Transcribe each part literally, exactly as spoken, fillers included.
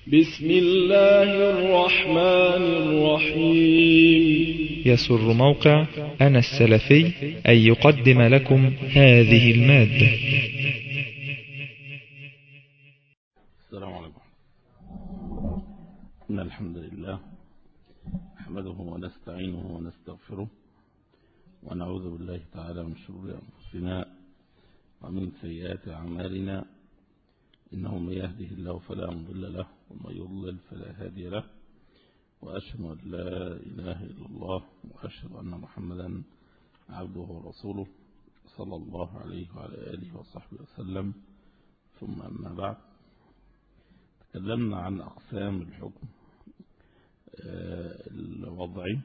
بسم الله الرحمن الرحيم. يسر موقع أنا السلفي أن يقدم لكم هذه المادة. السلام عليكم. إن الحمد لله نحمده ونستعينه ونستغفره ونعوذ بالله تعالى من شرور أنفسنا ومن سيئات أعمالنا، إنه من يهده الله فلا مضل له ومن يضلل فلا هادي له، وأشهد أن لا إله إلا الله وأشهد أن محمدا عبده ورسوله صلى الله عليه وعلى آله وصحبه وسلم. ثم أما بعد، تكلمنا عن أقسام الحكم الوضعي،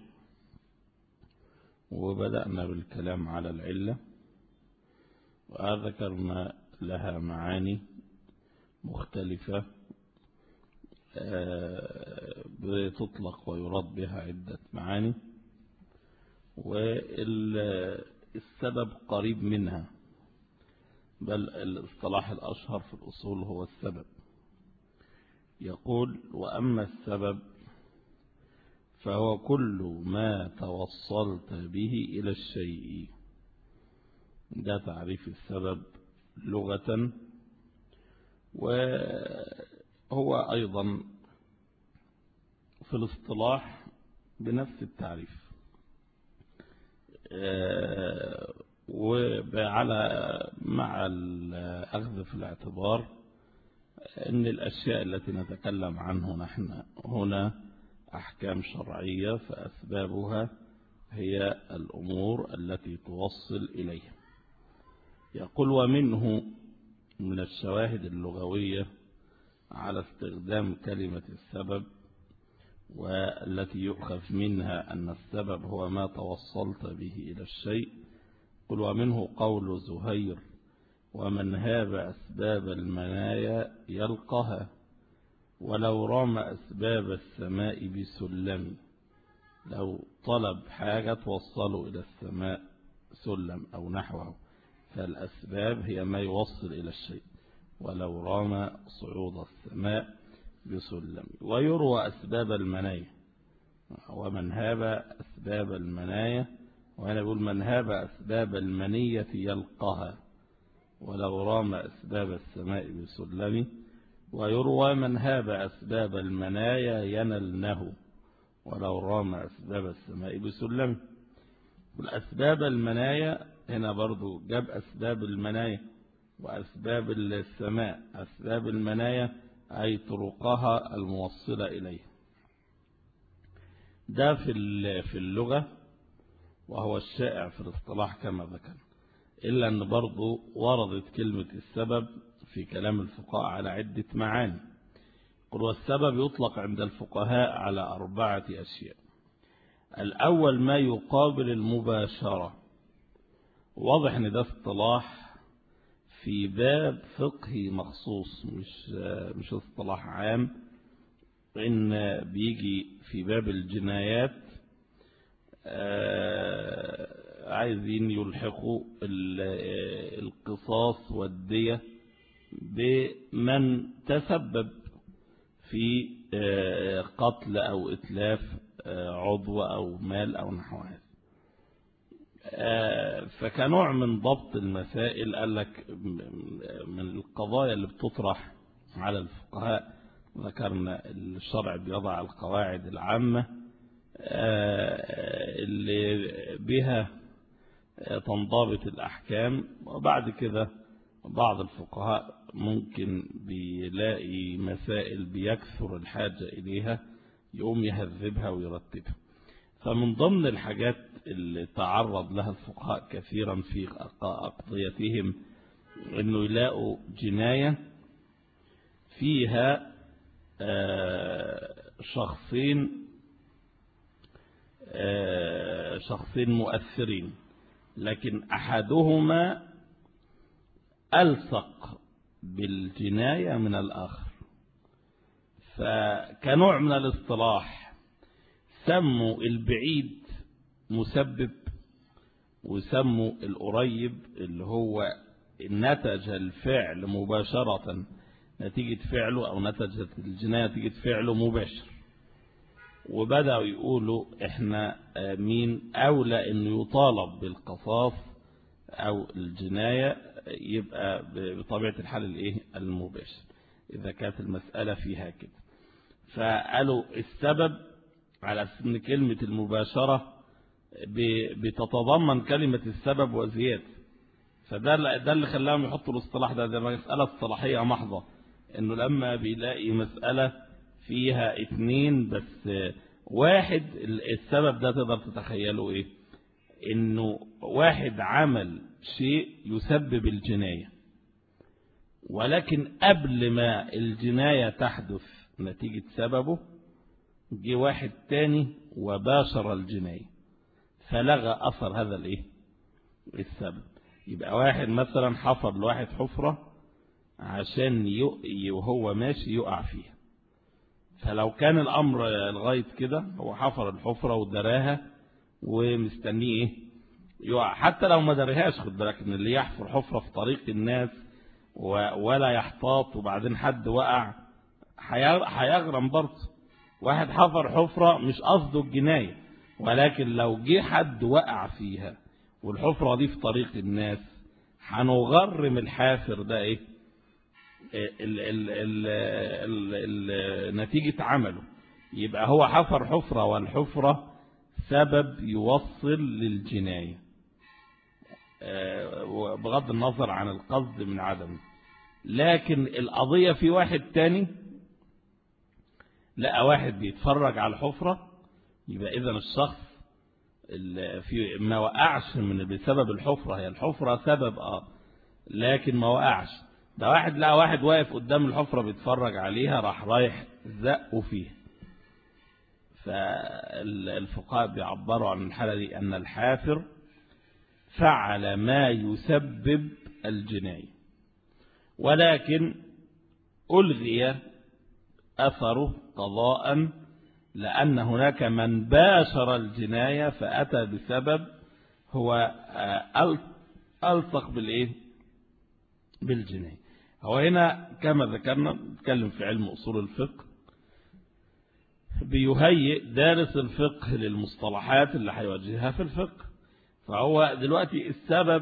وبدأنا بالكلام على العلة، وذكرنا لها معاني مختلفة بتطلق ويراد بها عدة معاني، والسبب قريب منها، بل الاصطلاح الأشهر في الأصول هو السبب. يقول: وأما السبب فهو كل ما توصلت به إلى الشيء. ده تعريف السبب لغة، وهو أيضا في الاصطلاح بنفس التعريف، وعلى مع الأخذ في الاعتبار أن الأشياء التي نتكلم عنه نحن هنا أحكام شرعية، فأسبابها هي الأمور التي توصل إليها. يقول: ومنه من الشواهد اللغوية على استخدام كلمة السبب، والتي يؤخذ منها أن السبب هو ما توصلت به إلى الشيء. قل: ومنه قول زهير: ومن هاب أسباب المنايا يلقها، ولو رام أسباب السماء بسلم. لو طلب حاجة توصله إلى السماء، سلم أو نحوه، فالأسباب هي ما يوصل إلى الشيء، ولو رام صعود السماء بسلم. ويروى أسباب المنايا، ومن هاب أسباب المنايا، وأنا أقول من هاب أسباب المنية يلقها، ولو رام أسباب السماء بسلم. ويروى من هاب أسباب المنايا ينلنه، ولو رام أسباب السماء بسلم. والأسباب المنايا هنا برضو جاب أسباب المنايا وأسباب السماء. أسباب المنايا أي طرقها الموصلة إليه. ده في اللغة، وهو الشائع في الاصطلاح كما ذكر، إلا أن برضو وردت كلمة السبب في كلام الفقهاء على عدة معاني. قل: والسبب يطلق عند الفقهاء على أربعة أشياء. الأول ما يقابل المباشرة. واضح أن ده اصطلاح في باب فقهي مخصوص، مش مش اصطلاح عام، إن بيجي في باب الجنايات عايزين يلحقوا القصاص والدية بمن تسبب في قتل أو إتلاف عضو أو مال أو نحو هذا. فكنوع من ضبط المسائل قال لك من القضايا اللي بتطرح على الفقهاء، ذكرنا الشرع بيضع القواعد العامة اللي بها تنضبط الأحكام، وبعد كده بعض الفقهاء ممكن بيلاقي مسائل بيكثر الحاجة إليها، يقوم يهذبها ويرتبها. فمن ضمن الحاجات اللي تعرض لها الفقهاء كثيرا في أقضيتهم أنه يلاقوا جناية فيها شخصين شخصين مؤثرين، لكن أحدهما ألصق بالجناية من الآخر. فكنوع من الاصطلاح سموا البعيد مسبب، وسموا القريب اللي هو نتج الفعل مباشرة نتيجة فعله أو نتجت الجناية نتيجة فعله مباشر. وبدأوا يقولوا إحنا مين أولى إنه يطالب بالقصاص أو الجناية، يبقى بطبيعة الحال الإيه المباشر إذا كانت المسألة فيها كده. فقالوا السبب على أساس إن كلمة المباشرة بتتضمن كلمة السبب وزيادة، فده ده اللي خلاهم يحطوا الاصطلاح ده. ده مسألة اصطلاحية محضة، إنه لما بيلاقي مسألة فيها اتنين بس واحد، السبب ده تقدر تتخيله إيه؟ إنه واحد عمل شيء يسبب الجناية، ولكن قبل ما الجناية تحدث نتيجة سببه جه واحد تاني وباشر الجناية فلغى أثر هذا الإيه السبب. يبقى واحد مثلا حفر لواحد حفرة عشان يؤي وهو ماشي يقع فيها، فلو كان الأمر لغاية كده هو حفر الحفرة ودراها ومستنيه إيه يقع، حتى لو ما دريهاش. خد بالك إن اللي يحفر حفرة في طريق الناس ولا يحتاط وبعدين حد وقع هيغرم برضه. واحد حفر حفرة مش قصده الجناية، ولكن لو جه حد وقع فيها والحفرة دي في طريق الناس هنغرم الحافر ده ايه ال ال ال ال ال نتيجة عمله. يبقى هو حفر حفرة والحفرة سبب يوصل للجناية بغض النظر عن القصد من عدمه. لكن القضية في واحد تاني لقى واحد بيتفرج على الحفرة، يبقى إذا الشخص في ما وقعش من بسبب الحفرة، هي الحفرة سبب اه لكن ما وقعش. ده واحد لقى واحد واقف قدام الحفرة بيتفرج عليها راح رايح زقه فيها. فالفقهاء بيعبروا عن الحالة دي أن الحافر فعل ما يسبب الجناية، ولكن ألغي أثره قضاء لأن هناك من باشر الجناية فأتى بسبب هو ألصق بالإيه بالجناية. هو هنا كما ذكرنا نتكلم في علم أصول الفقه، بيهيئ دارس الفقه للمصطلحات اللي هيواجهها في الفقه. فهو دلوقتي السبب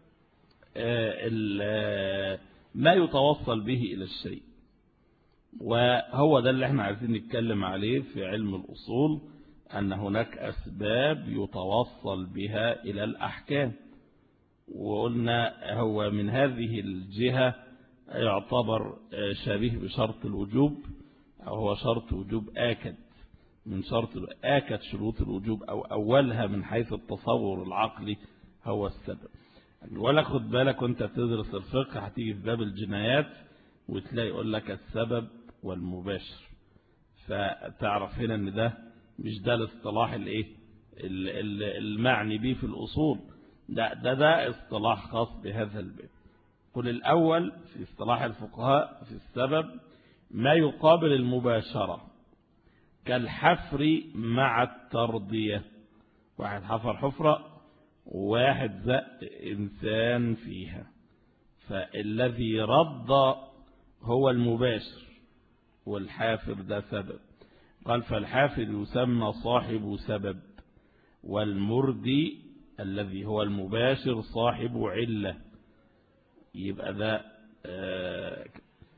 ما يتوصل به إلى الشيء، وهو ده اللي احنا عايزين نتكلم عليه في علم الأصول، أن هناك أسباب يتوصل بها إلى الأحكام. وقلنا هو من هذه الجهة يعتبر شبيه بشرط الوجوب، أو هو شرط وجوب آكد من شرط آكد شروط الوجوب، أو أولها من حيث التصور العقلي هو السبب. ولا خد بالك وانت تدرس الفقه هتيجي في باب الجنايات وتلاقي يقول لك السبب والمباشر، فتعرف هنا ان ده مش ده الاصطلاح الايه المعني به في الأصول، ده ده ده اصطلاح خاص بهذا الباب. قل الأول في اصطلاح الفقهاء في السبب ما يقابل المباشرة كالحفر مع الترضية. واحد حفر حفرة وواحد زق إنسان فيها، فالذي رد هو المباشر والحافر ده سبب. قال فالحافر يسمى صاحب سبب، والمردي الذي هو المباشر صاحب علة. يبقى ده آه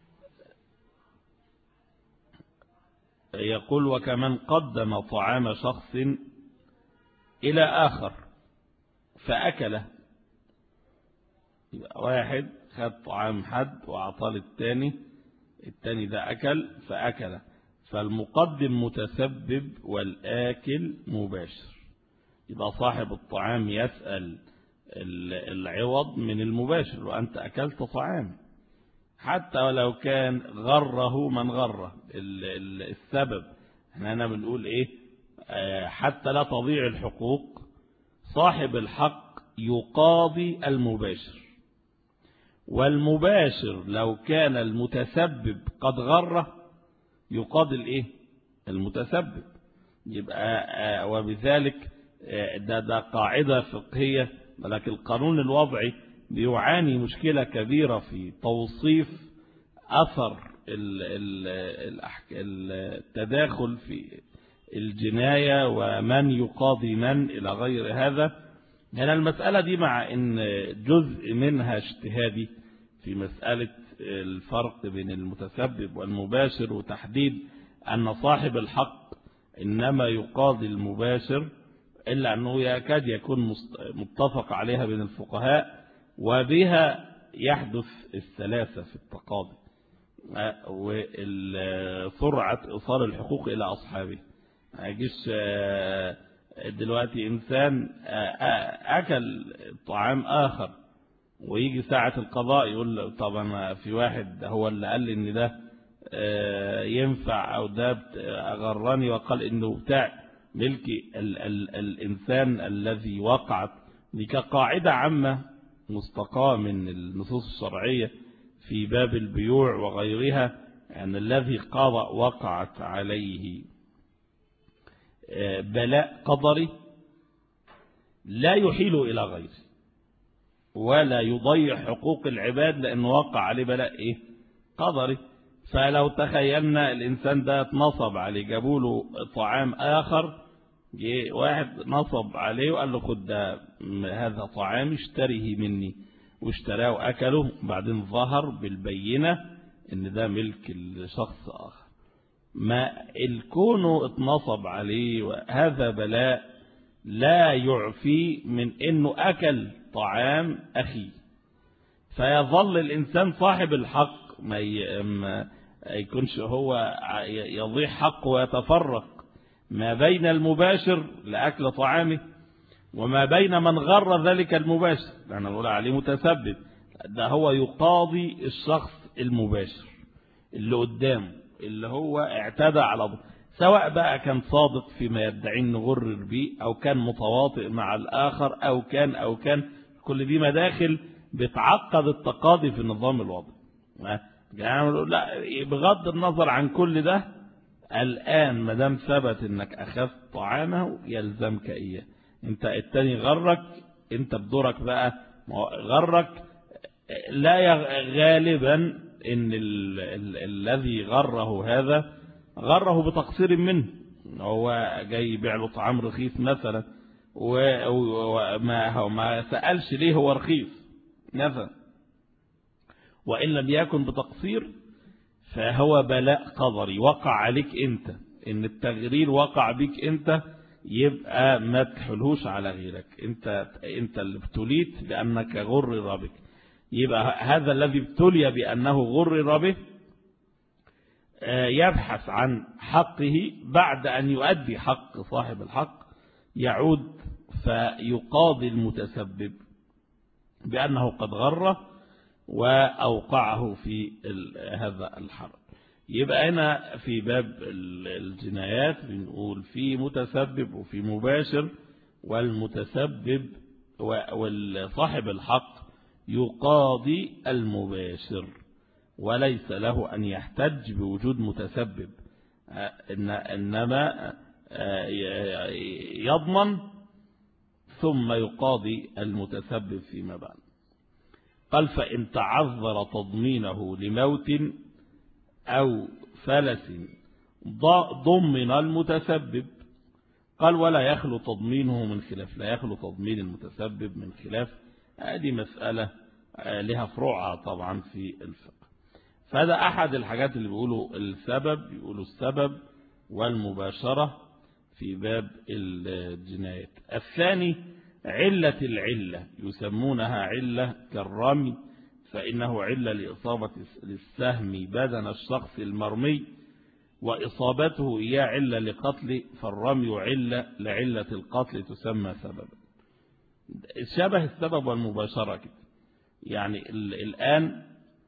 يقول وكمن قدم طعام شخص إلى آخر فأكله. يبقى واحد خد طعام حد وأعطاه للتاني، التاني ده أكل فأكله، فالمقدم متسبب والآكل مباشر. يبقى صاحب الطعام يسأل العوض من المباشر، وأنت أكلت طعام، حتى ولو كان غره من غره السبب. احنا هنا بنقول ايه حتى لا تضيع الحقوق، صاحب الحق يقاضي المباشر، والمباشر لو كان المتسبب قد غره يقاضي الايه المتسبب. يبقى وبذلك ده, ده قاعدة فقهية، ولكن القانون الوضعي بيعاني مشكلة كبيرة في توصيف أثر التداخل في الجناية ومن يقاضي من إلى غير هذا. هنا المسألة دي مع أن جزء منها اجتهادي في مسألة الفرق بين المتسبب والمباشر وتحديد أن صاحب الحق إنما يقاضي المباشر، إلا أنه يكاد يكون متفق عليها بين الفقهاء، وبها يحدث السلاسة في التقاضي وسرعة إيصال الحقوق إلى أصحابه. هيجيش دلوقتي إنسان أكل طعام آخر ويجي ساعة القضاء يقول طبعا في واحد هو اللي قال لي إن ده ينفع أو ده أغرني وقال إنه بتاع ملكي ال ال الإنسان الذي وقعت. دي كقاعدة عامة مستقاة من النصوص الشرعية في باب البيوع وغيرها، يعني الذي قضى وقعت عليه بلاء قدري لا يحيل إلى غيره ولا يضيع حقوق العباد لأنه وقع عليه بلاء إيه؟ قدري. فلو تخيلنا الإنسان ده اتنصب عليه، جابوا له طعام آخر، جه واحد نصب عليه وقال له خد ده هذا طعام اشتريه مني، واشتراه وأكله، بعدين ظهر بالبينة ان ده ملك لشخص آخر. ما الكونه اتنصب عليه وهذا بلاء لا يعفي من انه أكل طعام أخيه، فيظل الإنسان صاحب الحق ما يكونش هو يضيع حقه ويتفرق ما بين المباشر لأكل طعامه وما بين من غر ذلك المباشر، لأن نقول عليه متسبب. ده هو يقاضي الشخص المباشر اللي قدامه اللي هو اعتدى على ضد، سواء بقى كان صادق فيما يدعي انه غرر به أو كان متواطئ مع الآخر أو كان أو كان كل دي مداخل بتعقد التقاضي في النظام الوضعي. يعني لا، بغض النظر عن كل ده، الآن ما دام ثبت انك أخذت طعامه يلزمك إياه. انت التاني غرك، انت بدورك بقى غرك. لا غالبا ان ال ال الذي غره هذا غره بتقصير منه، هو جاي يبيع له طعام رخيص مثلا وما هو ما سألش ليه هو رخيص مثلا، وإن لم يكن بتقصير فهو بلاء قدري وقع عليك انت، ان التغرير وقع بك انت، يبقى ما تحلهوش على غيرك. انت انت اللي ابتليت بانك غرر بك، يبقى هذا الذي ابتلي بانه غرر به يبحث عن حقه بعد ان يؤدي حق صاحب الحق، يعود فيقاضي المتسبب بانه قد غره واوقعه في هذا الحرج. يبقى هنا في باب الجنايات بنقول في متسبب وفي مباشر، والمتسبب وصاحب الحق يقاضي المباشر وليس له أن يحتج بوجود متسبب، إنما يضمن ثم يقاضي المتسبب فيما بعد. قال فإن تعذر تضمينه لموت أو فلس ضمن المتسبب. قال ولا يخلو تضمينه من خلاف، لا يخلو تضمين المتسبب من خلاف. هذه مسألة لها فروعها طبعا في الفقه. فهذا أحد الحاجات اللي بيقولوا السبب، بيقولوا السبب والمباشرة في باب الجنايات. الثاني علة العلة، يسمونها علة كالرمي، فإنه علة لإصابة السهم بدن الشخص المرمي وإصابته إياه علة لقتله، فالرمي علة لعلة القتل تسمى سببا. شبه السبب والمباشرة كده. يعني الآن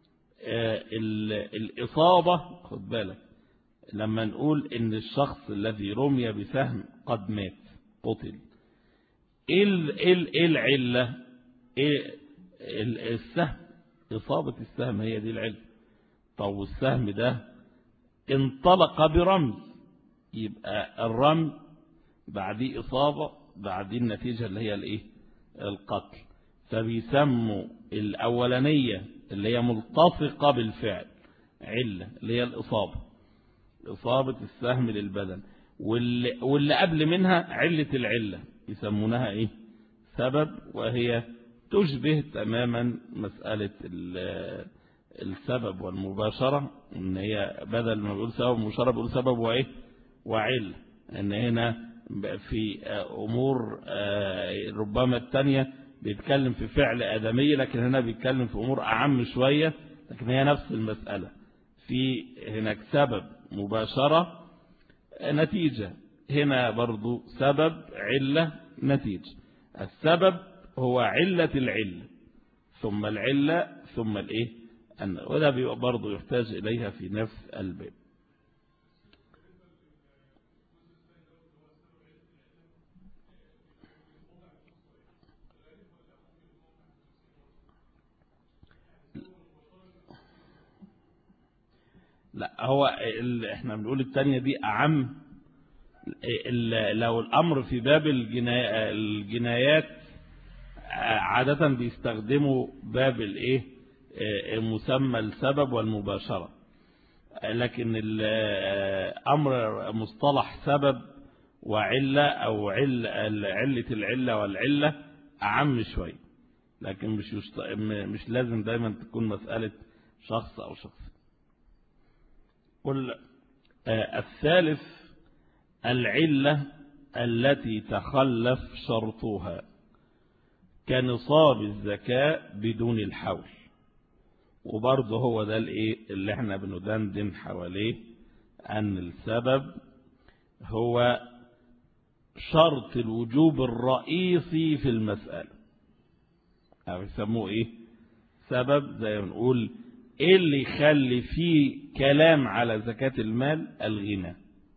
الإصابة، خد بالك لما نقول إن الشخص الذي رمي بسهم قد مات قتل، إيه العلة؟ إيه السهم؟ إصابة السهم هي دي العلة. طب السهم ده انطلق برمي، يبقى الرمي بعديه إصابة، بعديه النتيجة اللي هي الإيه؟ القتل. فبيسموا الأولانية اللي هي ملتصقة بالفعل علة اللي هي الإصابة، إصابة السهم للبدن، واللي, واللي قبل منها علة العلة يسمونها إيه؟ سبب، وهي تشبه تماما مسألة السبب والمباشرة، إن هي بدل ما بيقول سبب ومباشرة بيقول سبب وإيه؟ وعلة. إن هنا في أمور ربما التانية بيتكلم في فعل آدمي، لكن هنا بيتكلم في أمور أعم شوية، لكن هي نفس المسألة. في هناك سبب مباشرة نتيجة، هنا برضو سبب علة نتيجة. السبب هو علة العلة، ثم العلة، ثم الإيه؟ وده بيبقى برضو يحتاج إليها في نفس الباب. لا، هو احنا بنقول التانية دي أعم. لو الأمر في باب الجنايات عادة بيستخدموا باب الايه مسمى السبب والمباشرة، لكن الأمر مصطلح سبب وعلة أو علة العلة والعلة أعم شوي، لكن مش مش لازم دايما تكون مسألة شخص أو شخص. قل الثالث العلة التي تخلف شرطها كنصاب الزكاة بدون الحول. وبرضه هو ده الايه اللي احنا بندندن حواليه، ان السبب هو شرط الوجوب الرئيسي في المسألة، او يسموه ايه؟ سبب. زي ما نقول ايه اللي يخلي فيه كلام على زكاة المال؟ الغنى.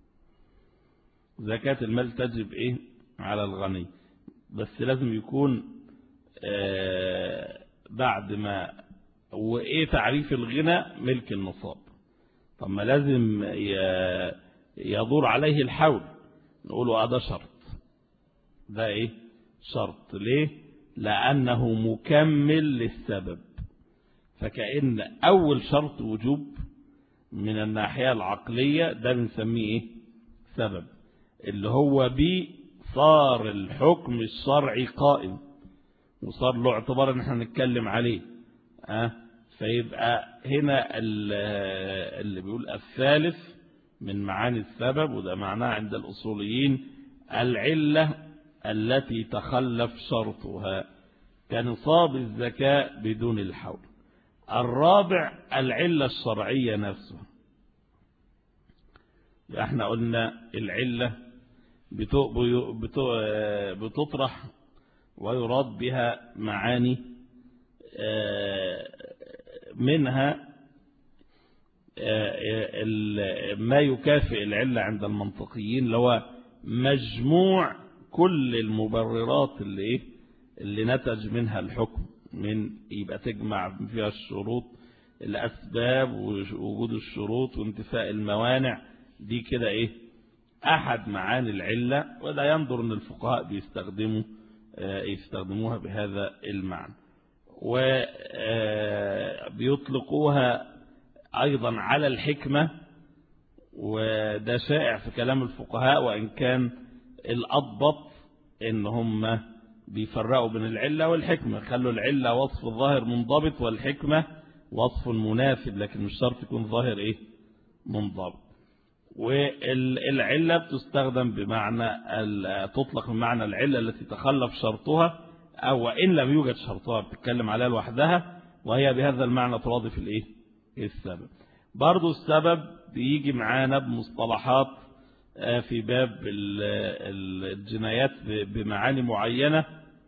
زكاة المال تجب ايه؟ على الغني، بس لازم يكون آه بعد ما، وايه تعريف الغنى؟ ملك النصاب. طب ما لازم يدور عليه الحول، نقوله هذا شرط. ده ايه؟ شرط. ليه؟ لأنه مكمل للسبب. فكأن أول شرط وجوب من الناحية العقلية ده بنسميه ايه؟ سبب، اللي هو بيه صار الحكم الشرعي قائم، وصار له اعتبار ان احنا نتكلم عليه. أه؟ فيبقى هنا اللي بيقول الثالث من معاني السبب، وده معناه عند الأصوليين العلة التي تخلف شرطها كنصاب الزكاة بدون الحول. الرابع العلة الشرعية نفسها. احنا قلنا العلة بتطرح ويراد بها معاني، منها ما يكافئ العلة عند المنطقيين، اللي هو مجموع كل المبررات اللي ايه اللي نتج منها الحكم، من يبقى تجمع فيها الشروط، الأسباب ووجود الشروط وانتفاء الموانع. دي كده ايه أحد معاني العلة، وده ينظر ان الفقهاء بيستخدموا يستخدموها بهذا المعنى، وبيطلقوها أيضا على الحكمة، وده شائع في كلام الفقهاء، وإن كان الأضبط إن هم بيفرقوا بين العلة والحكمة، خلوا العلة وصف ظاهر منضبط والحكمة وصف منافذ، لكن مش شرط يكون ظاهر إيه منضبط. والعلة بتستخدم بمعنى تطلق بمعنى العلة التي تخلف شرطها، أو إن لم يوجد شرطها بتتكلم عليها لوحدها، وهي بهذا المعنى ترادف الإيه السبب. برضو السبب بيجي معانا بمصطلحات في باب الجنايات بمعاني معينة،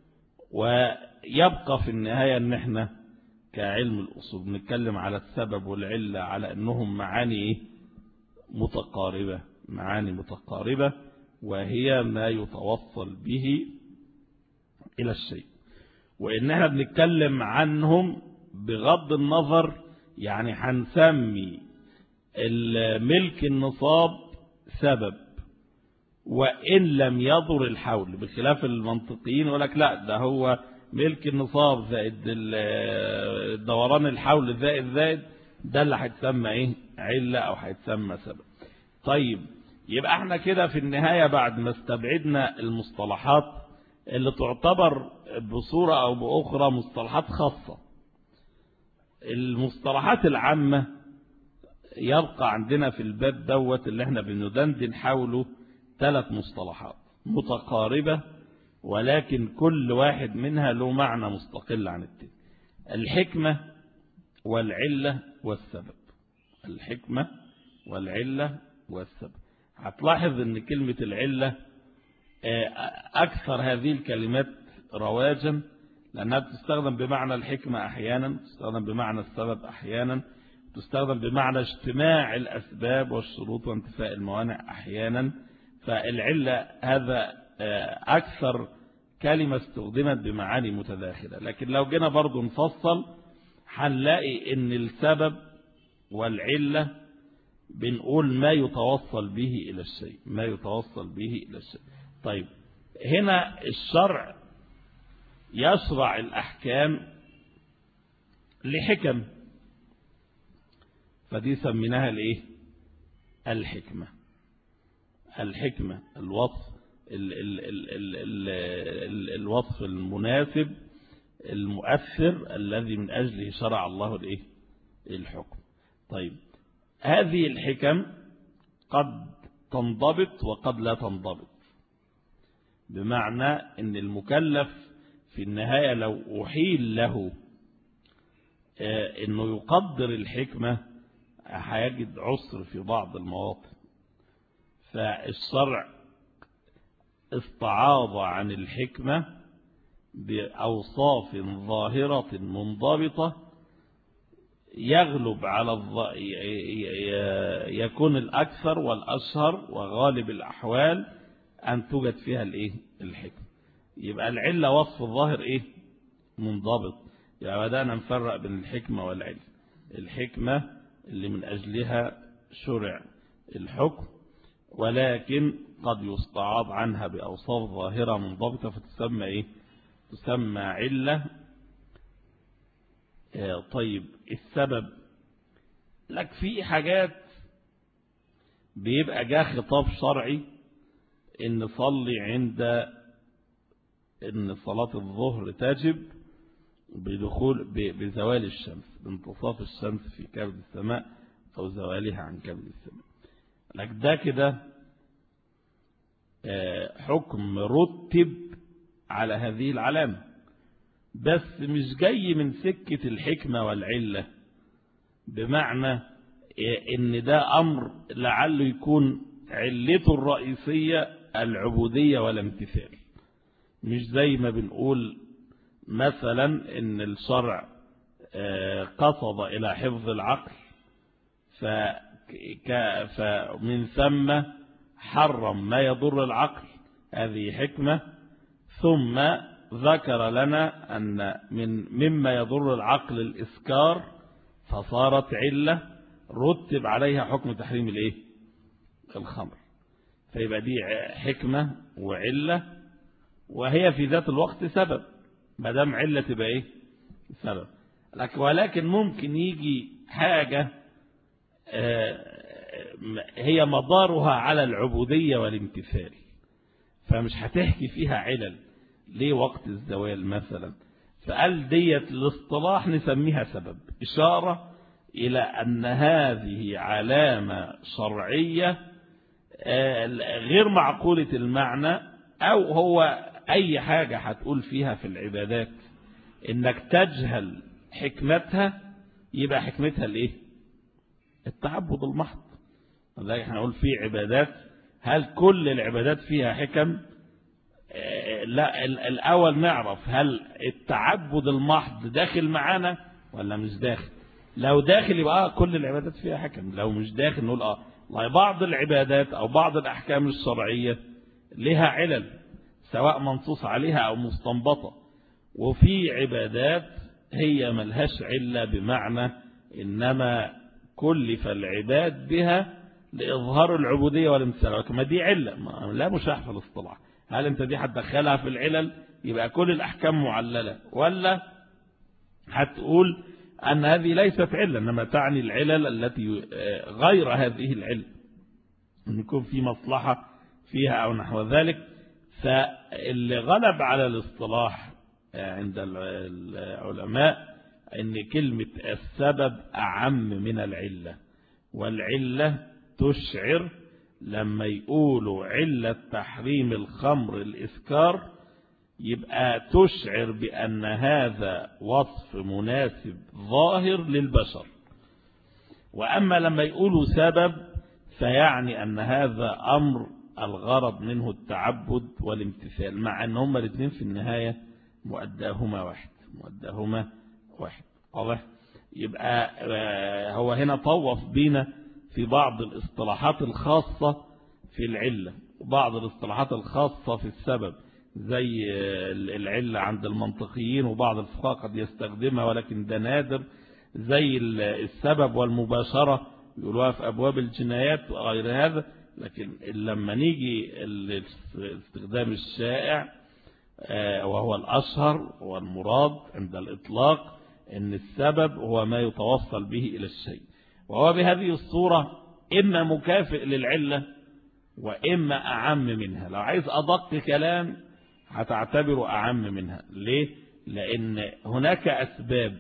ويبقى في النهاية ان احنا كعلم الأصول بنتكلم على السبب والعلة على انهم معاني ايه متقاربة، معاني متقاربة، وهي ما يتوصل به إلى الشيء، وإن احنا بنتكلم عنهم بغض النظر. يعني هنسمي الملك النصاب سبب وإن لم يضر الحول، بخلاف المنطقيين يقول لك لا، ده هو ملك النصاب زائد دوران الحول زائد زائد ده اللي هيتسمى ايه علة او هيتسمى سبب. طيب يبقى احنا كده في النهاية بعد ما استبعدنا المصطلحات اللي تعتبر بصورة او باخرى مصطلحات خاصة، المصطلحات العامة يبقى عندنا في الباب دوت اللي احنا بندندن حوله ثلاث مصطلحات متقاربة، ولكن كل واحد منها له معنى مستقل عن التاني. الحكمة والعلة والسبب. الحكمة والعلة والسبب. هتلاحظ ان كلمة العلة اكثر هذه الكلمات رواجا، لانها تستخدم بمعنى الحكمة احيانا، تستخدم بمعنى السبب احيانا، تستخدم بمعنى اجتماع الاسباب والشروط وانتفاء الموانع احيانا. فالعلة هذا اكثر كلمة استخدمت بمعاني متداخلة. لكن لو جينا برضو نفصل هنلاقي ان السبب والعلة بنقول ما يتوصل به الى الشيء، ما يتوصل به الى الشيء. طيب هنا الشرع يشرع الاحكام لحكم، فدي سميناها الايه الحكمة. الحكمة الوصف ال ال ال ال ال ال الوصف المناسب المؤثر الذي من أجله شرع الله الايه الحكم. طيب هذه الحكم قد تنضبط وقد لا تنضبط، بمعنى ان المكلف في النهاية لو أحيل له انه يقدر الحكمة هيجد عسر في بعض المواطن. فالشرع استعاض عن الحكمة بأوصاف ظاهرة منضبطة يغلب على الض... يكون الأكثر والأشهر وغالب الأحوال أن توجد فيها الإيه الحكمة. يبقى العلة وصف الظاهر إيه منضبط. يبقى بدأنا نفرق بين الحكمة والعلة. الحكمة اللي من أجلها شرع الحكم، ولكن قد يستعاض عنها بأوصاف ظاهرة منضبطة فتسمى إيه تسمى علة. طيب السبب لك في حاجات بيبقى جاء خطاب شرعي ان صلي عند ان صلاة الظهر تجب بدخول بزوال الشمس، بانتصاف الشمس في كبد السماء او زوالها عن كبد السماء. لك ده كده حكم رتب على هذه العلامة، بس مش جاي من سكة الحكمة والعلة، بمعنى ان ده امر لعله يكون علته الرئيسية العبودية والامتثال. مش زي ما بنقول مثلا ان الشرع قصد الى حفظ العقل فمن ثم حرم ما يضر العقل، هذه حكمة، ثم ذكر لنا أن من مما يضر العقل الإسكار فصارت علة رتب عليها حكم تحريم الايه الخمر. فيبقى دي حكمة وعلة، وهي في ذات الوقت سبب. ما دام علة تبقى ايه سبب. ولكن ممكن يجي حاجة هي مدارها على العبودية والامتثال، فمش هتحكي فيها علل. ليه وقت الزوال مثلا، فقال ديت الاصطلاح نسميها سبب، إشارة إلى أن هذه علامة شرعية غير معقولة المعنى، أو هو أي حاجة هتقول فيها في العبادات إنك تجهل حكمتها يبقى حكمتها الإيه التعبد المحض. لذلك احنا نقول في عبادات، هل كل العبادات فيها حكم؟ لا، الأول نعرف هل التعبد المحض داخل معانا ولا مش داخل. لو داخل يبقى كل العبادات فيها حكم، لو مش داخل نقول اه بعض العبادات أو بعض الأحكام الشرعية لها علل سواء منصوص عليها أو مستنبطة، وفي عبادات هي ملهاش علة، بمعنى إنما كلف العباد بها لإظهار العبودية والامتثال، كما دي علة لا مشاح في الاصطلاح. هل انت دي هتدخلها في العلل يبقى كل الأحكام معللة، ولا هتقول أن هذه ليست علة، إنما تعني العلل التي غير هذه العلة، أن يكون في مصلحة فيها أو نحو ذلك. فاللي غلب على الاصطلاح عند العلماء أن كلمة السبب أعم من العلة، والعلة تشعر لما يقولوا علة تحريم الخمر الإسكار يبقى تشعر بأن هذا وصف مناسب ظاهر للبشر. وأما لما يقولوا سبب فيعني أن هذا أمر الغرض منه التعبد والامتثال، مع أن هما الاثنين في النهاية مؤداهما واحد مؤداهما واحد واضح؟ يبقى هو هنا طوف بينا في بعض الاصطلاحات الخاصة في العلة وبعض الاصطلاحات الخاصة في السبب، زي العلة عند المنطقيين وبعض الفقهاء قد يستخدمها ولكن ده نادر، زي السبب والمباشرة يقولوها في أبواب الجنايات وغير هذا. لكن لما نيجي الاستخدام الشائع وهو الأشهر والمراد عند الإطلاق أن السبب هو ما يتوصل به إلى الشيء، وهو بهذه الصورة إما مكافئ للعلة وإما أعم منها. لو عايز أدق كلام هتعتبره أعم منها. ليه؟ لأن هناك أسباب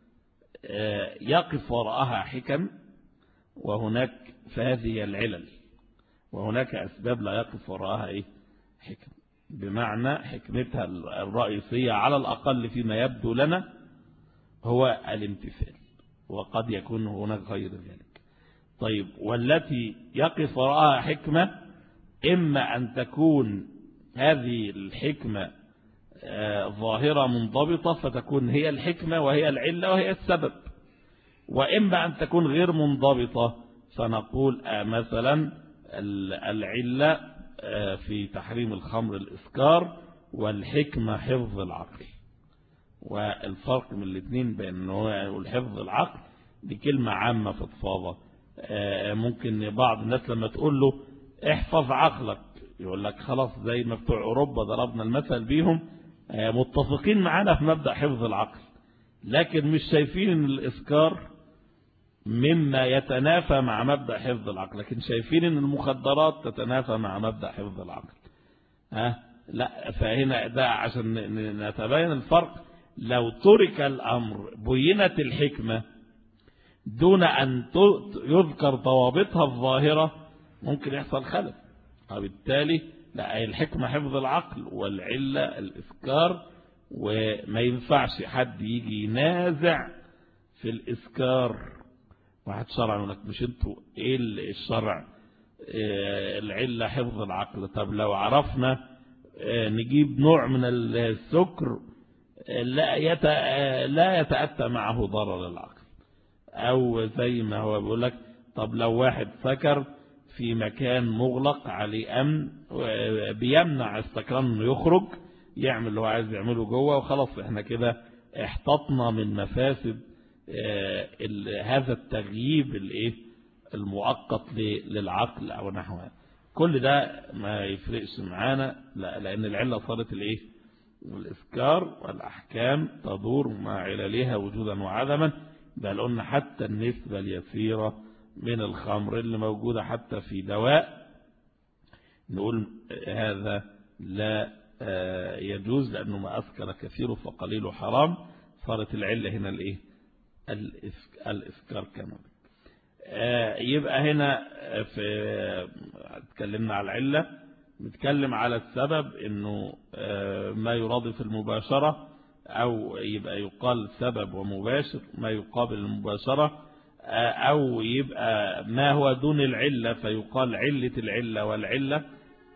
يقف وراءها حكم، وهناك فهذه العلل، وهناك أسباب لا يقف وراءها إيه؟ حكم، بمعنى حكمتها الرئيسية على الأقل فيما يبدو لنا هو الامتثال، وقد يكون هناك غير ذلك. طيب، والتي يقف وراءها حكمة إما أن تكون هذه الحكمة ظاهرة منضبطة فتكون هي الحكمة وهي العلة وهي السبب، وإما أن تكون غير منضبطة فنقول مثلا العلة في تحريم الخمر الإسكار والحكمة حفظ العقل. والفرق من الاثنين بين أنه يقول حفظ العقل دي كلمة عامة فضفاضة، ممكن بعض الناس لما تقول له احفظ عقلك يقول لك خلاص، زي ما بتوع أوروبا ضربنا المثل بيهم متفقين معنا في مبدأ حفظ العقل، لكن مش شايفين ان الإسكار مما يتنافى مع مبدأ حفظ العقل، لكن شايفين ان المخدرات تتنافى مع مبدأ حفظ العقل. ها لا، فهنا ده عشان نتبين الفرق. لو ترك الأمر بينت الحكمة دون أن يذكر ضوابطها الظاهرة ممكن يحصل خلف، وبالتالي لا، الحكمة حفظ العقل والعلة الإسكار، وما ينفعش حد يجي ينازع في الإسكار. واحد شرع يقول لك مش انتوا ايه الشرع؟ إيه العلة حفظ العقل. طب لو عرفنا إيه نجيب نوع من السكر لا لا يتأتى معه ضرر العقل، او زي ما هو بيقول لك طب لو واحد سكر في مكان مغلق عليه أمن بيمنع السكران انه يخرج يعمل اللي هو عايز يعمله جوه، وخلاص احنا كده احتطنا من مفاسد هذا التغييب الايه المؤقت للعقل او نحوها. كل ده ما يفرقش معانا، لا، لان العلة صارت الايه الاسكار، والاحكام تدور مع عللها وجودا وعدما. بل قلنا حتى النسبة اليسيرة من الخمر اللي موجودة حتى في دواء نقول هذا لا يجوز، لأنه ما أسكر كثيره فقليله حرام. صارت العلة هنا الايه الإسكار كمان. يبقى هنا في اتكلمنا على العلة، نتكلم على السبب انه ما يرادف المباشرة، او يبقى يقال سبب ومباشر ما يقابل المباشرة، او يبقى ما هو دون العلة فيقال علة العلة والعلة،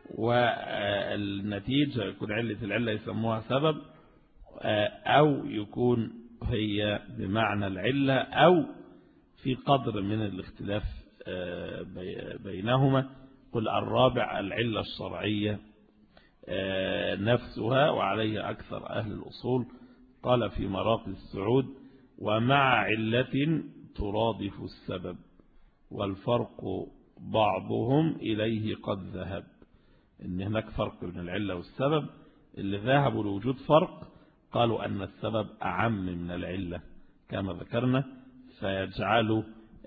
والنتيجة يكون علة العلة يسموها سبب، او يكون هي بمعنى العلة او في قدر من الاختلاف بينهما. قل الرابع العلة الشرعية نفسها، وعليه أكثر أهل الأصول. قال في مراقي السعود ومع علة ترادف السبب والفرق بعضهم إليه قد ذهب. إن هناك فرق بين العلة والسبب، اللي ذهبوا لوجود فرق قالوا أن السبب أعم من العلة، كما ذكرنا، فيجعل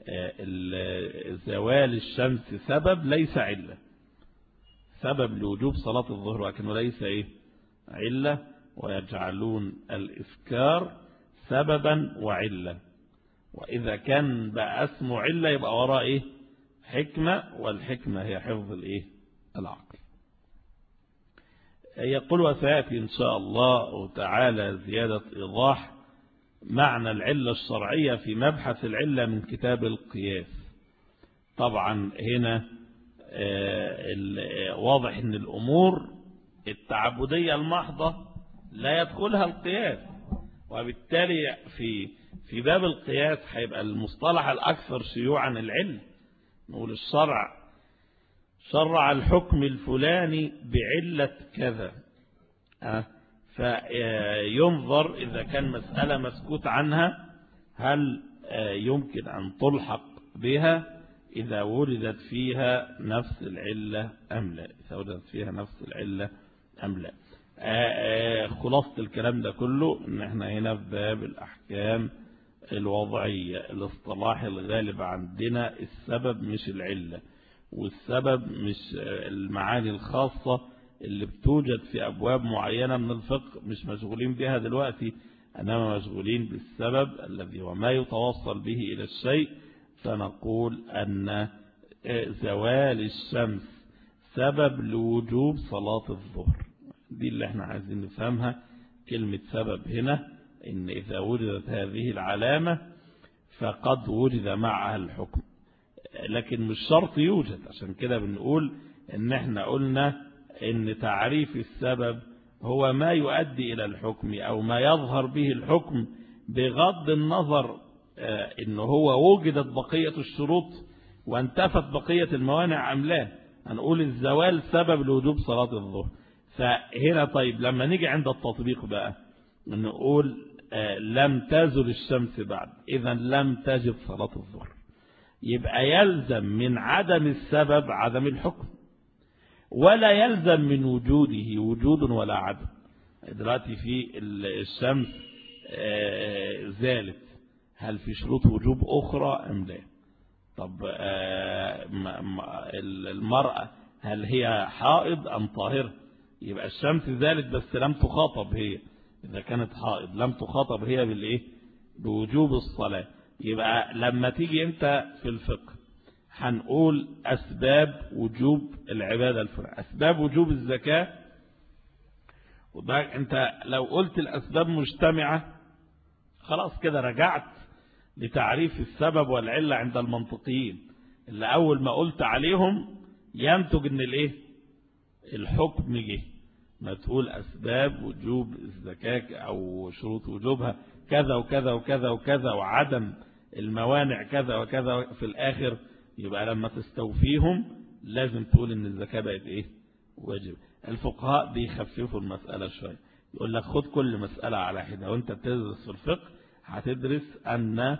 زوال الشمس سبب ليس علة، سبب لوجوب صلاة الظهر ولكنه ليس إيه علة، ويجعلون الإسكار سببا وعلة. وإذا كان بقى اسمه علة يبقى وراء إيه حكمة، والحكمة هي حفظ الإيه العقل. يقول وسيأتي إن شاء الله تعالى زيادة إيضاح معنى العلة الشرعية في مبحث العلة من كتاب القياس. طبعا هنا واضح أن الأمور التعبدية المحضة لا يدخلها القياس، وبالتالي في في باب القياس هيبقى المصطلح الأكثر شيوعا العلة. نقول الشرع شرع الحكم الفلاني بعلة كذا، فينظر إذا كان مسألة مسكوت عنها هل يمكن أن تلحق بها إذا وردت فيها نفس العلة أم لا، إذا وردت فيها نفس العلة أم لا. خلاصة الكلام ده كله إن احنا هنا في باب الأحكام الوضعية. الاصطلاح الغالب عندنا السبب مش العلة، والسبب مش المعاني الخاصة اللي بتوجد في أبواب معينة من الفقه، مش مشغولين بها دلوقتي، أنما مشغولين بالسبب الذي هو ما يتوصل به إلى الشيء. فنقول أن زوال الشمس سبب لوجوب صلاة الظهر، دي اللي احنا عايزين نفهمها. كلمة سبب هنا إن إذا وجدت هذه العلامة فقد وجد معها الحكم، لكن مش شرط يوجد. عشان كده بنقول إن احنا قلنا إن تعريف السبب هو ما يؤدي إلى الحكم أو ما يظهر به الحكم بغض النظر إن هو وجدت بقية الشروط وانتفت بقية الموانع أم لا. هنقول الزوال سبب لوجوب صلاة الظهر. فهنا طيب لما نيجي عند التطبيق بقى نقول لم تزل الشمس بعد، إذا لم تجب صلاة الظهر، يبقى يلزم من عدم السبب عدم الحكم، ولا يلزم من وجوده وجود ولا عدم. دلوقتي في الشمس زالت، هل في شروط وجوب أخرى أم لا؟ طب المرأة هل هي حائض أم طاهرة؟ يبقى الشمس زالت بس لم تخاطب هي، إذا كانت حائض لم تخاطب هي بالإيه؟ بوجوب الصلاة. يبقى لما تيجي أنت في الفقه هنقول أسباب وجوب العبادة الفلانية، أسباب وجوب الزكاة. أنت لو قلت الأسباب مجتمعة خلاص كده رجعت لتعريف السبب والعلة عند المنطقيين، اللي أول ما قلت عليهم ينتج أن الإيه؟ الحكم جه. ما تقول أسباب وجوب الزكاة أو شروط وجوبها كذا وكذا وكذا وكذا وعدم الموانع كذا وكذا في الآخر، يبقى لما تستوفيهم لازم تقول ان الزكاة بقت ايه؟ واجب. الفقهاء بيخففوا المسألة شوية، يقول لك خد كل مسألة على حدة، وانت بتدرس في الفقه هتدرس ان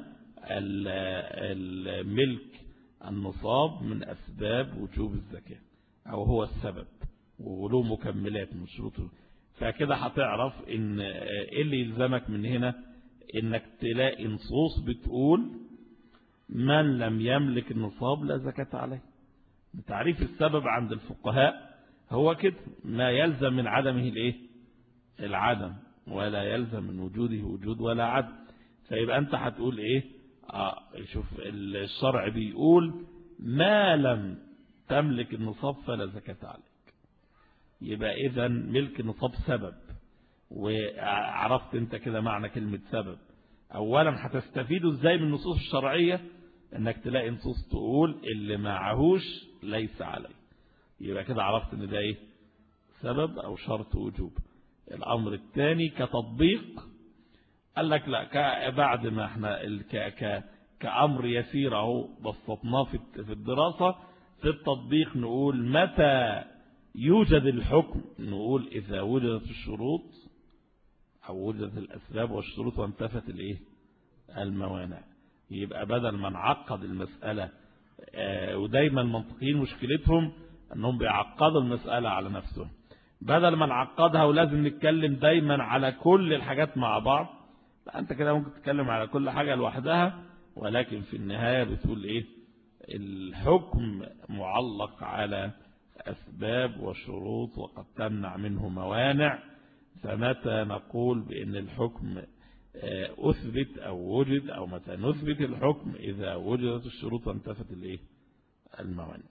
الملك النصاب من اسباب وجوب الزكاة، او هو السبب وله مكملات من شروطه. فكده هتعرف ان ايه اللي يلزمك من هنا، انك تلاقي نصوص بتقول من لم يملك النصاب لا زكاة عليه. تعريف السبب عند الفقهاء هو كده، ما يلزم من عدمه الايه؟ العدم، ولا يلزم من وجوده وجود ولا عدم. فيبقى انت هتقول ايه؟ آه شوف الشرع بيقول ما لم تملك النصاب فلا زكاة عليك. يبقى اذا ملك النصاب سبب، وعرفت انت كده معنى كلمة سبب. اولا هتستفيدوا ازاي من النصوص الشرعية؟ انك تلاقي نصوص تقول اللي معهوش ليس عليه، يبقى كده عرفت ان ده ايه؟ سبب او شرط وجوب. الامر الثاني كتطبيق، قال لك لا، بعد ما احنا ك ك كأمر يسير اهو بسطناه في الدراسة، في التطبيق نقول متى يوجد الحكم؟ نقول إذا وجدت الشروط أو وجدت الأسباب والشروط وانتفت الإيه؟ الموانع. يبقى بدل ما نعقد المسألة، آه ودايما المنطقيين مشكلتهم أنهم بيعقدوا المسألة على نفسهم، بدل ما نعقدها ولازم نتكلم دايما على كل الحاجات مع بعض، أنت كده ممكن تتكلم على كل حاجة لوحدها، ولكن في النهاية بتقول إيه؟ الحكم معلق على أسباب وشروط وقد تمنع منه موانع. فمتى نقول بأن الحكم أثبت أو وجد، أو متى نثبت الحكم؟ إذا وجدت الشروط وانتفت الإيه؟ الموانع.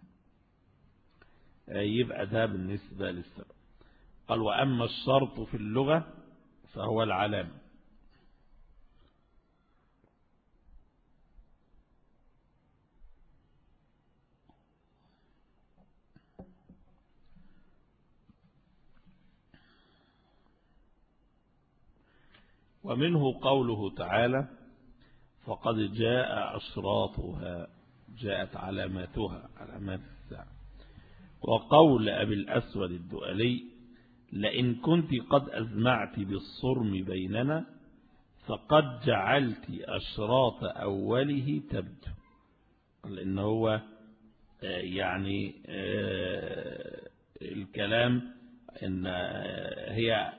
يبقى ده بالنسبة للسبب. قال وأما الشرط في اللغة فهو العلامة. ومنه قوله تعالى فقد جاء أشراطها، جاءت علاماتها، علامات الساعة. وقول أبي الأسود الدؤلي لئن كنت قد أزمعت بالصرم بيننا فقد جعلت أشراط أوله تبدو. لأن هو يعني الكلام إن هي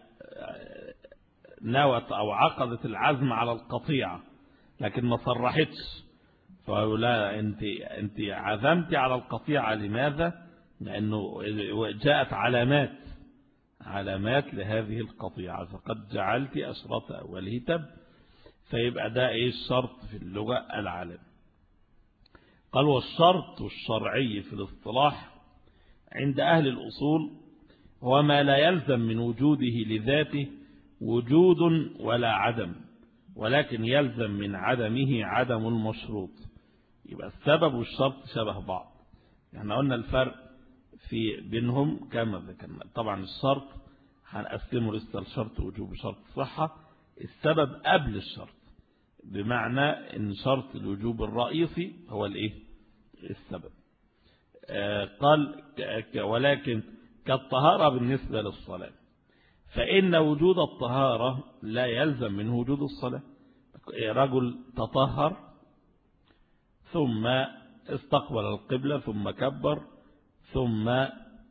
نوت أو عقدت العزم على القطيعة لكن ما صرحتش، فلا أنت أنت عزمت على القطيعة. لماذا؟ لأنه جاءت علامات علامات لهذه القطيعة، فقد جعلت أشراط أوله تب. فيبقى ده إيه الشرط في اللغة؟ العلامة. قال والشرط الشرعي في الاصطلاح عند أهل الأصول هو ما لا يلزم من وجوده لذاته وجود ولا عدم، ولكن يلزم من عدمه عدم المشروط. يبقى السبب والشرط شبه بعض. يعني قلنا الفرق في بينهم كما ذكرنا. طبعا الشرط هنقسمه لسه لشرط وجوب وشرط صحة. السبب قبل الشرط، بمعنى ان شرط الوجوب الرئيسي هو الايه؟ السبب. آه قال ولكن كالطهارة بالنسبة للصلاة، فإن وجود الطهارة لا يلزم منه وجود الصلاة. رجل تطهر ثم استقبل القبلة ثم كبر ثم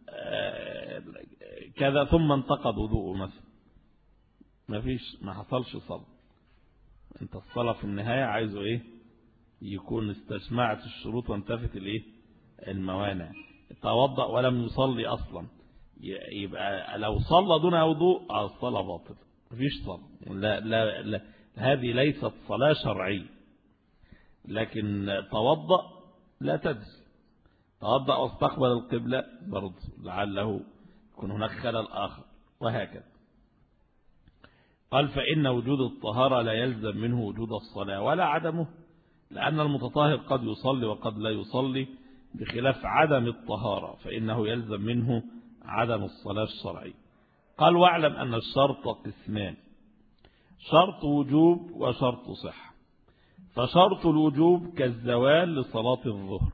كذا ثم انتقض وضوءه مثلا، ما فيش ما حصلش صلاة. انت الصلاة في النهاية عايزه ايه؟ يكون استجمعت الشروط وانتفت الايه؟ الموانع. توضأ ولم يصلي اصلا، يبقى لو صلى دون وضوء الصلاة باطلة، مفيش صلاة. لا لا لا، هذه ليست صلاة شرعية. لكن توضأ لا تجزي، توضأ واستقبل القبلة برضه لعله يكون هناك خلل آخر، وهكذا. قال فإن وجود الطهارة لا يلزم منه وجود الصلاة ولا عدمه، لأن المتطهر قد يصلي وقد لا يصلي، بخلاف عدم الطهارة فإنه يلزم منه عدم الصلاة الشرعية. قال واعلم أن الشرط قسمان: شرط وجوب وشرط صحة. فشرط الوجوب كالزوال لصلاة الظهر،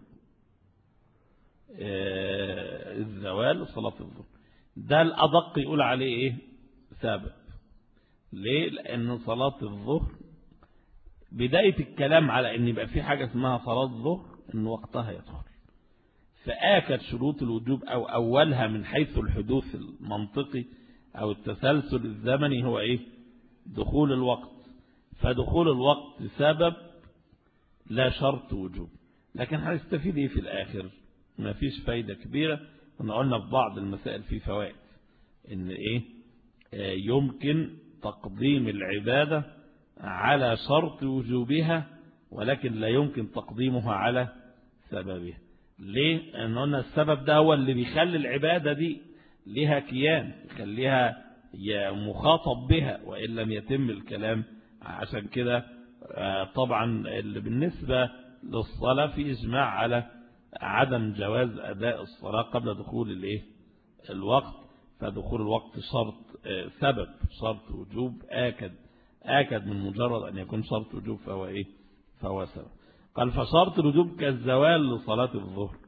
الزوال لصلاة الظهر ده الأدق يقول عليه إيه؟ سابق. ليه؟ لأن صلاة الظهر بداية الكلام على أن يبقى في حاجة اسمها صلاة الظهر أن وقتها يدخل، فآكد شروط الوجوب أو أولها من حيث الحدوث المنطقي أو التسلسل الزمني هو إيه؟ دخول الوقت. فدخول الوقت سبب لا شرط وجوب. لكن هنستفيد إيه في الآخر؟ ما فيش فايدة كبيرة. كنا قلنا في بعض المسائل في فوائد إن إيه؟ يمكن تقديم العبادة على شرط وجوبها، ولكن لا يمكن تقديمها على سببها. ليه؟ لأن قلنا السبب ده هو اللي بيخلي العبادة دي لها كيان، يخليها مخاطب بها، وإن لم يتم الكلام. عشان كده طبعا اللي بالنسبة للصلاة في إجماع على عدم جواز أداء الصلاة قبل دخول الايه؟ الوقت. فدخول الوقت شرط سبب، شرط وجوب آكد آكد من مجرد أن يكون شرط وجوب فهو إيه؟ فهو سبب. قال فشرط الوجوب كالزوال لصلاة الظهر،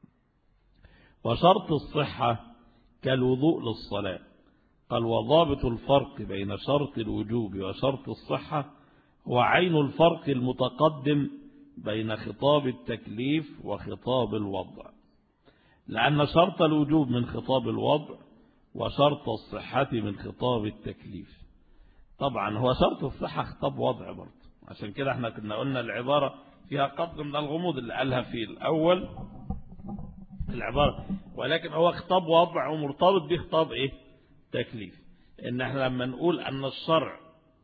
وشرط الصحة كالوضوء للصلاة. قال وضابط الفرق بين شرط الوجوب وشرط الصحة هو عين الفرق المتقدم بين خطاب التكليف وخطاب الوضع، لأن شرط الوجوب من خطاب الوضع وشرط الصحة من خطاب التكليف. طبعا هو شرط الصحة خطاب وضع برضه، عشان كده احنا كنا قلنا العبارة فيها قدر من الغموض اللي قالها في الأول العبارة، ولكن هو خطاب وضع ومرتبط به خطاب ايه؟ تكليف. ان احنا لما نقول ان الشرع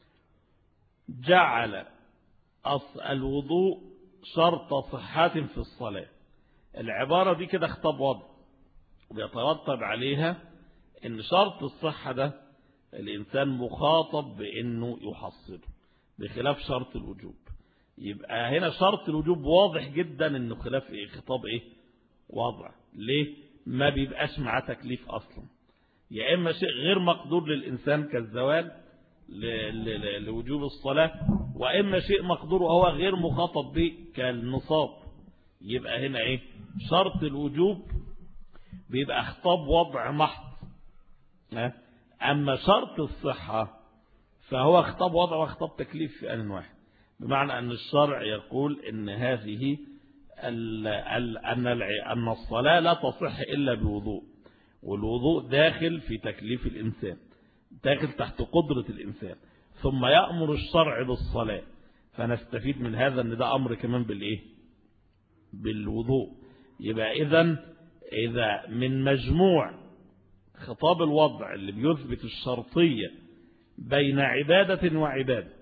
جعل الوضوء شرط صحة في الصلاة، العبارة دي كده خطاب وضع، وبيترتب عليها ان شرط الصحة ده الإنسان مخاطب بأنه يحصله بخلاف شرط الوجوب. يبقى هنا شرط الوجوب واضح جدا انه خلاف ايه؟ خطاب ايه؟ وضع. ليه؟ ما بيبقاش معاه تكليف اصلا، يا اما شيء غير مقدور للإنسان كالزوال لوجوب الصلاة، واما شيء مقدور وهو غير مخاطب به كالنصاب. يبقى هنا ايه؟ شرط الوجوب بيبقى خطاب وضع محض، اما شرط الصحة فهو خطاب وضع وخطاب تكليف في آن واحد، بمعنى أن الشرع يقول إن هذه ال ال أن أن الصلاة لا تصح إلا بوضوء، والوضوء داخل في تكليف الإنسان، داخل تحت قدرة الإنسان، ثم يأمر الشرع بالصلاة، فنستفيد من هذا أن ده أمر كمان بالإيه؟ بالوضوء. يبقى إذن إذا من مجموع خطاب الوضع اللي بيثبت الشرطية بين عبادة وعبادة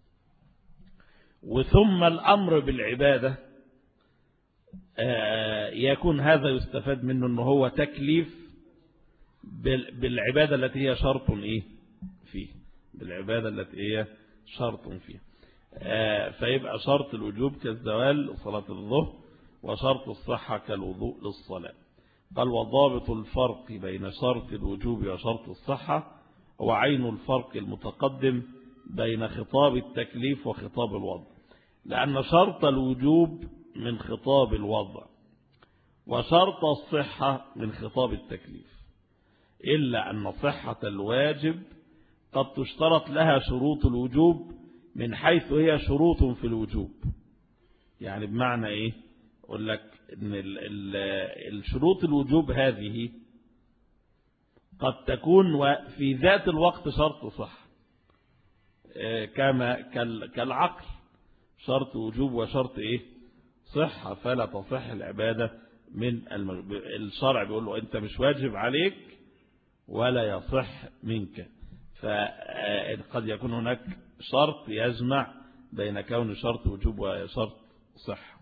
وثم الأمر بالعبادة، يكون هذا يستفاد منه أنه هو تكليف بالعبادة التي هي شرط إيه فيه، بالعبادة التي هي شرط فيه. فيبقى شرط الوجوب كالزوال صلاة الظهر، وشرط الصحة كالوضوء للصلاة. قال وضابط الفرق بين شرط الوجوب وشرط الصحة هو عين الفرق المتقدم بين خطاب التكليف وخطاب الوضع، لأن شرط الوجوب من خطاب الوضع وشرط الصحة من خطاب التكليف، إلا أن صحة الواجب قد تشترط لها شروط الوجوب من حيث هي شروط في الوجوب. يعني بمعنى إيه؟ أقول لك إن الشروط الوجوب هذه قد تكون في ذات الوقت شرط صح، كما كالعقل شرط وجوب وشرط إيه؟ صحة، فلا تصح العبادة من الشرع بيقول له أنت مش واجب عليك ولا يصح منك. فقد يكون هناك شرط يجمع بين كون شرط وجوب وشرط صحة.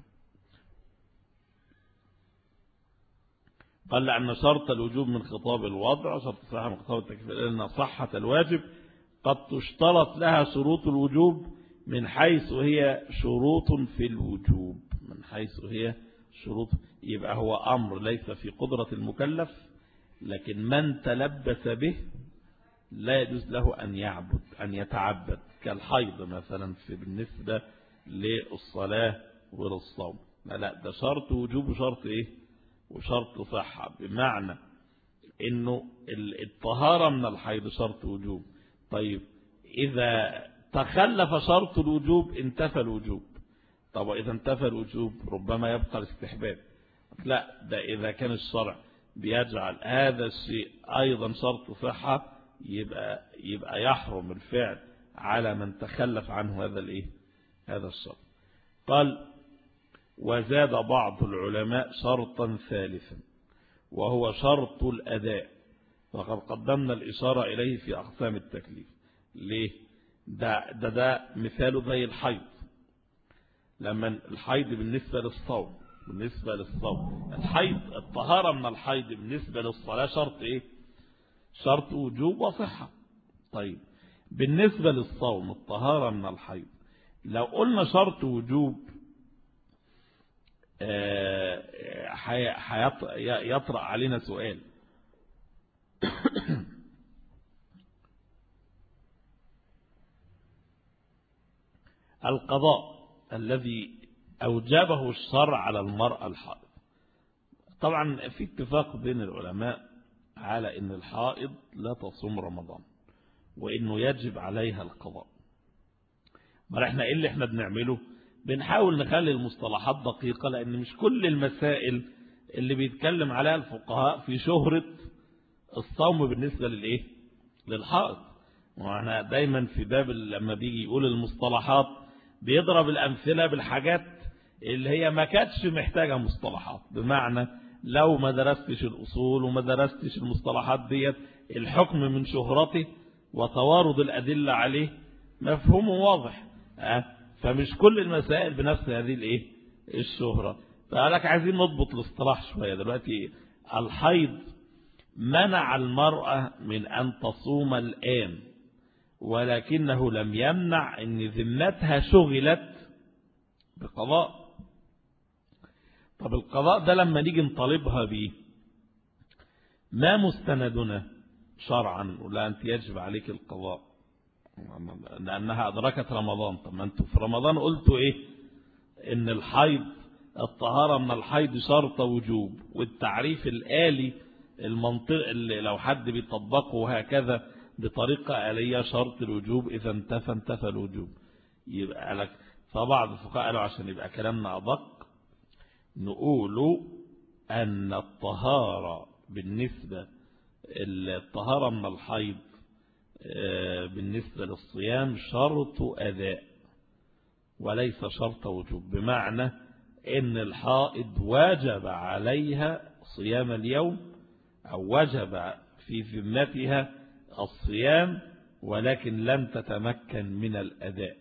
قال لأن شرط الوجوب من خطاب الوضع وشرط الصحة من خطاب التكليف، لأن صحة الواجب قد تشترط لها شروط الوجوب من حيث هي شروط في الوجوب، من حيث هي شروط. يبقى هو أمر ليس في قدرة المكلف، لكن من تلبس به لا يجوز له أن يعبد أن يتعبد، كالحيض مثلا في بالنسبة للصلاة وللصوم. لا لا، ده شرط وجوب وشرط إيه وشرط صحة، بمعنى إنه الطهارة من الحيض شرط وجوب. طيب إذا تخلف شرط الوجوب انتفى الوجوب. طب إذا انتفى الوجوب ربما يبقى الاستحباب. لا، ده إذا كان الشرع بيجعل هذا الشيء أيضا شرط صحة يبقى يبقى يحرم الفعل على من تخلف عنه هذا الايه هذا الشرط. قال وزاد بعض العلماء شرطا ثالثا وهو شرط الأداء، وقد قدمنا الإشارة إليه في أقسام التكليف. ليه؟ ده ده, ده مثاله زي الحيض. لما الحيض بالنسبة للصوم بالنسبة للصوم الحيض الطهارة من الحيض بالنسبة للصلاة شرط إيه؟ شرط وجوب وصحة. طيب بالنسبة للصوم الطهارة من الحيض لو قلنا شرط وجوب يطرأ علينا سؤال. القضاء الذي أوجبه الشرع على المرأة الحائض، طبعا في اتفاق بين العلماء على ان الحائض لا تصوم رمضان وانه يجب عليها القضاء. ما احنا ايه اللي احنا بنعمله؟ بنحاول نخلي المصطلحات دقيقة، لان مش كل المسائل اللي بيتكلم عليها الفقهاء في شهرة الصوم بالنسبة للايه للحائض. وانا دايما في باب لما بيجي يقول المصطلحات بيضرب الأمثلة بالحاجات اللي هي ما كانتش محتاجة مصطلحات، بمعنى لو ما درستش الأصول وما درستش المصطلحات ديت الحكم من شهرته وتوارد الأدلة عليه مفهوم واضح. أه؟ فمش كل المسائل بنفس هذه الايه الشهرة. فقالك عايزين نضبط الاصطلاح شوية دلوقتي. الحيض منع المرأة من أن تصوم الآن، ولكنه لم يمنع أن ذمتها شغلت بقضاء. طب القضاء ده لما نيجي نطالبها بيه ما مستندنا شرعا؟ ولا أنت يجب عليك القضاء لأنها أدركت رمضان. طب ما أنتوا في رمضان قلتوا إيه؟ إن الحيض الطهارة من الحيض شرط وجوب، والتعريف الآلي المنطق اللي لو حد بيطبقه هكذا بطريقة آلية شرط الوجوب، إذا انتفى انتفى الوجوب. يبقى لك فبعض الفقهاء قالوا عشان يبقى كلامنا أدق نقول أن الطهارة بالنسبة الطهارة من الحيض بالنسبة للصيام شرط أداء وليس شرط وجوب، بمعنى أن الحائض واجب عليها صيام اليوم أو وجب في ذمتها الصيام ولكن لم تتمكن من الأداء،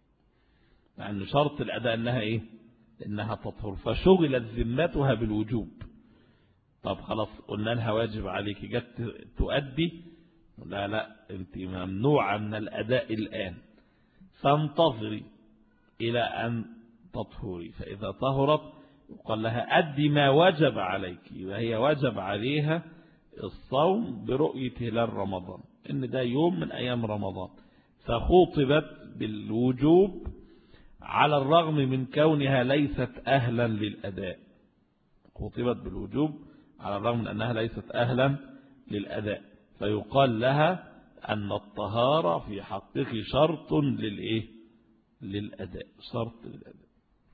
لأن شرط الأداء أنها إيه؟ إنها تطهر، فشغلت ذمتها بالوجوب. طب خلاص قلنا لها واجب عليك جت تؤدي، لا لا أنت ممنوعة من الأداء الآن، فانتظري إلى أن تطهري، فإذا طهرت قال لها أدي ما وجب عليك، وهي وجب عليها الصوم برؤية هلال رمضان إن ده يوم من أيام رمضان، فخوطبت بالوجوب على الرغم من كونها ليست أهلا للأداء. خطبت بالوجوب على الرغم من أنها ليست أهلا للأداء، فيقال لها أن الطهارة في حقك شرط للإيه؟ للأداء، شرط للأداء.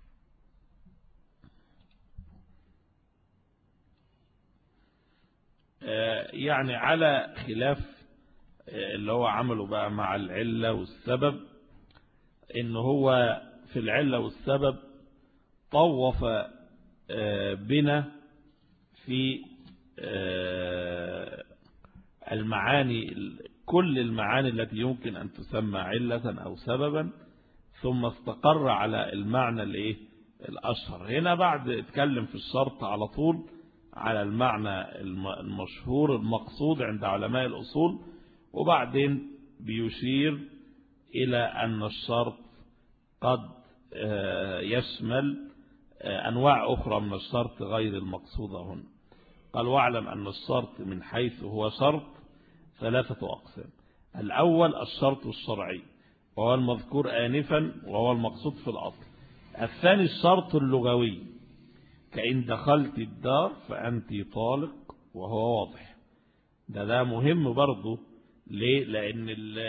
يعني على خلاف اللي هو عمله بقى مع العلة والسبب، إن هو في العلة والسبب طوف بنا في المعاني، كل المعاني التي يمكن أن تسمى علة أو سببا، ثم استقر على المعنى الايه الأشهر. هنا بعد اتكلم في الشرط على طول على المعنى المشهور المقصود عند علماء الأصول، وبعدين بيشير إلى أن الشرط قد يشمل أنواع أخرى من الشرط غير المقصودة هنا. قال واعلم أن الشرط من حيث هو شرط ثلاثة أقسام. الأول الشرط الشرعي وهو المذكور آنفا وهو المقصود في الأصل. الثاني الشرط اللغوي كإن دخلت الدار فأنت طالق، وهو واضح. ده ده مهم برضو. ليه؟ لأن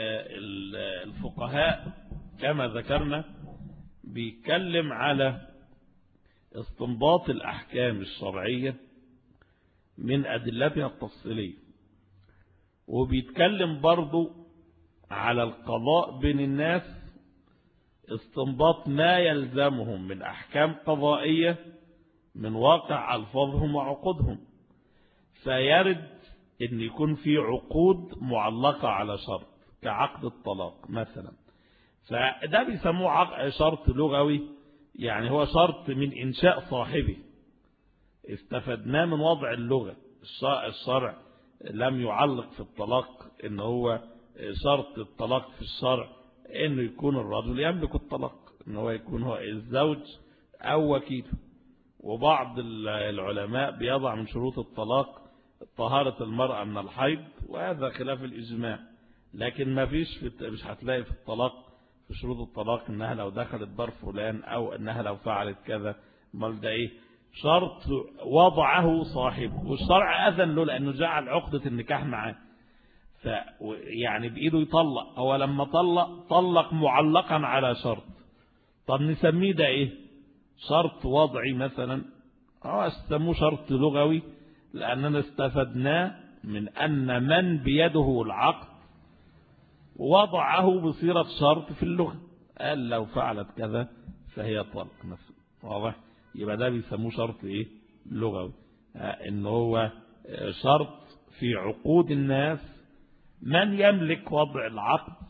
الفقهاء كما ذكرنا بيتكلم على استنباط الأحكام الشرعية من أدلتها التفصيلية، وبيتكلم برضو على القضاء بين الناس استنباط ما يلزمهم من أحكام قضائية من واقع ألفاظهم وعقودهم. فيرد أن يكون في عقود معلقة على شرط كعقد الطلاق مثلا، فده بيسموه شرط لغوي، يعني هو شرط من إنشاء صاحبه استفدناه من وضع اللغة. الشرع لم يعلق في الطلاق ان هو شرط الطلاق في الشرع انه يكون الرجل يملك الطلاق، ان هو يكون هو الزوج او وكيله. وبعض العلماء بيضع من شروط الطلاق طهارة المرأة من الحيض، وهذا خلاف الإجماع. لكن ما فيش في مش هتلاقي في الطلاق في شروط الطلاق انها لو دخلت دار فلان او انها لو فعلت كذا. امال ده ايه؟ شرط وضعه صاحبه، والشرع أذن له لأنه جعل عقدة النكاح معاه. ف يعني بإيده يطلق، هو لما طلق طلق معلقا على شرط. طب نسميه ده إيه؟ شرط وضعي مثلا، أو استسموه شرط لغوي، لأننا استفدناه من أن من بيده العقد ووضعه بصيغة شرط في اللغة، قال لو فعلت كذا فهي طلق نفسه. واضح؟ يبقى ده بيسموه شرط ايه لغوي، ان هو شرط في عقود الناس. من يملك وضع العقد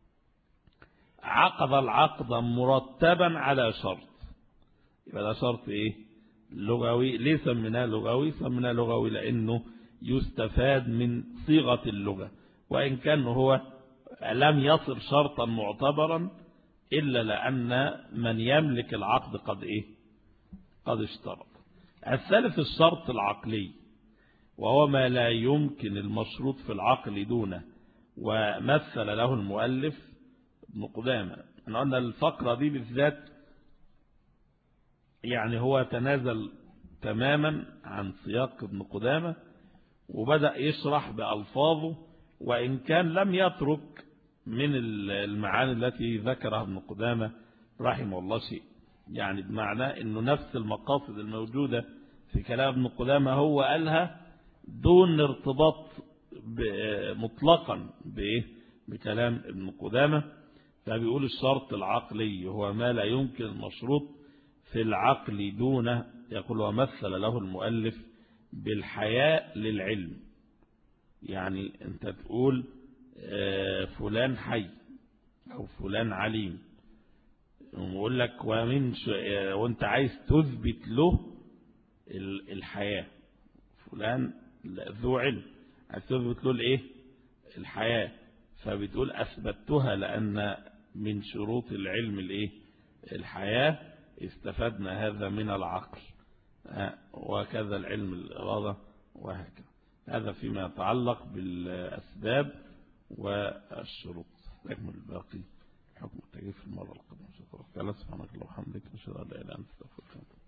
عقد العقد مرتبا على شرط، يبقى ده شرط ايه لغوي. ليه سميناه لغوي؟ سميناه لغوي لانه يستفاد من صيغة اللغة، وان كان هو لم يصر شرطا معتبرا إلا لأن من يملك العقد قد إيه قد اشترط. الثالث الشرط العقلي، وهو ما لا يمكن المشروط في العقل دونه، ومثل له المؤلف ابن قدامة. احنا قلنا الفقرة دي بالذات يعني هو تنازل تماما عن سياق ابن قدامة وبدأ يشرح بألفاظه، وإن كان لم يترك من المعاني التي ذكرها ابن قدامة رحمه الله شيء، يعني بمعنى أنه نفس المقاصد الموجودة في كلام ابن قدامة هو قالها دون ارتباط مطلقا بكلام ابن قدامة. فبيقول الشرط العقلي هو ما لا يمكن المشروط في العقل دونه، يقول ومثل له المؤلف بالحياء للعلم. يعني انت تقول فلان حي او فلان عليم، ويقول لك ومن وانت عايز تثبت له الحياة، فلان ذو علم عايز تثبت له الايه الحياة، فبتقول اثبتها لان من شروط العلم الايه الحياة، استفدنا هذا من العقل، وكذا العلم الإرادة وهكذا. هذا فيما يتعلق بالأسباب والشروط. نكمل الباقي حكم التكليف في المرة القادمة. سبحانك اللهم وبحمدك، نشهد أن لا إله إلا أنت، نستغفرك.